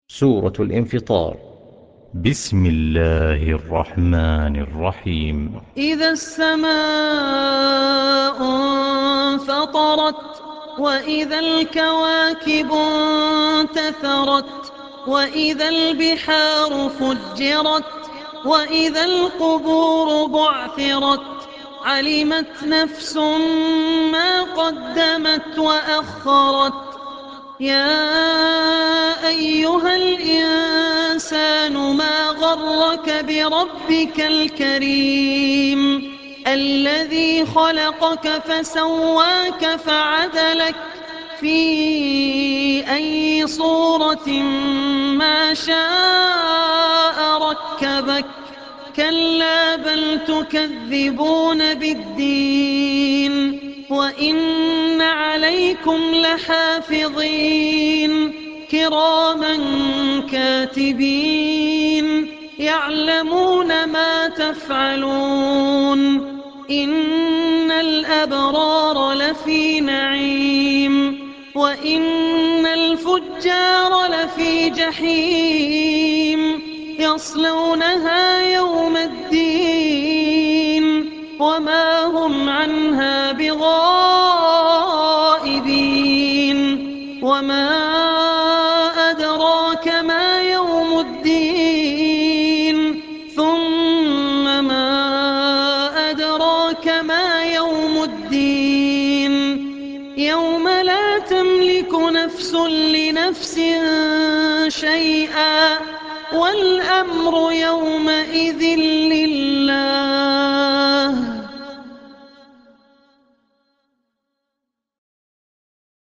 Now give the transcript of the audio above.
سورة الانفطار. بسم الله الرحمن الرحيم. إذا السماء انفطرت وإذا الكواكب انتثرت وإذا البحار فجرت وإذا القبور بعثرت علمت نفس ما قدمت وأخرت يا أيها الإنسان ما غرك بربك الكريم الذي خلقك فسواك فعدلك في أي صورة ما شاء ركبك كلا بل تكذبون بالدين وإن عليكم لحافظين كراما كاتبين يعلمون ما تفعلون إن الأبرار لفي نعيم وإن الفجار لفي جحيم يصلونها يوم الدين وما هم عنها بغائبين وما أدراك ما يوم الدين ثم ما أدراك ما يوم الدين يوم لا تملك نفس لنفس شيئا والأمر يومئذ لله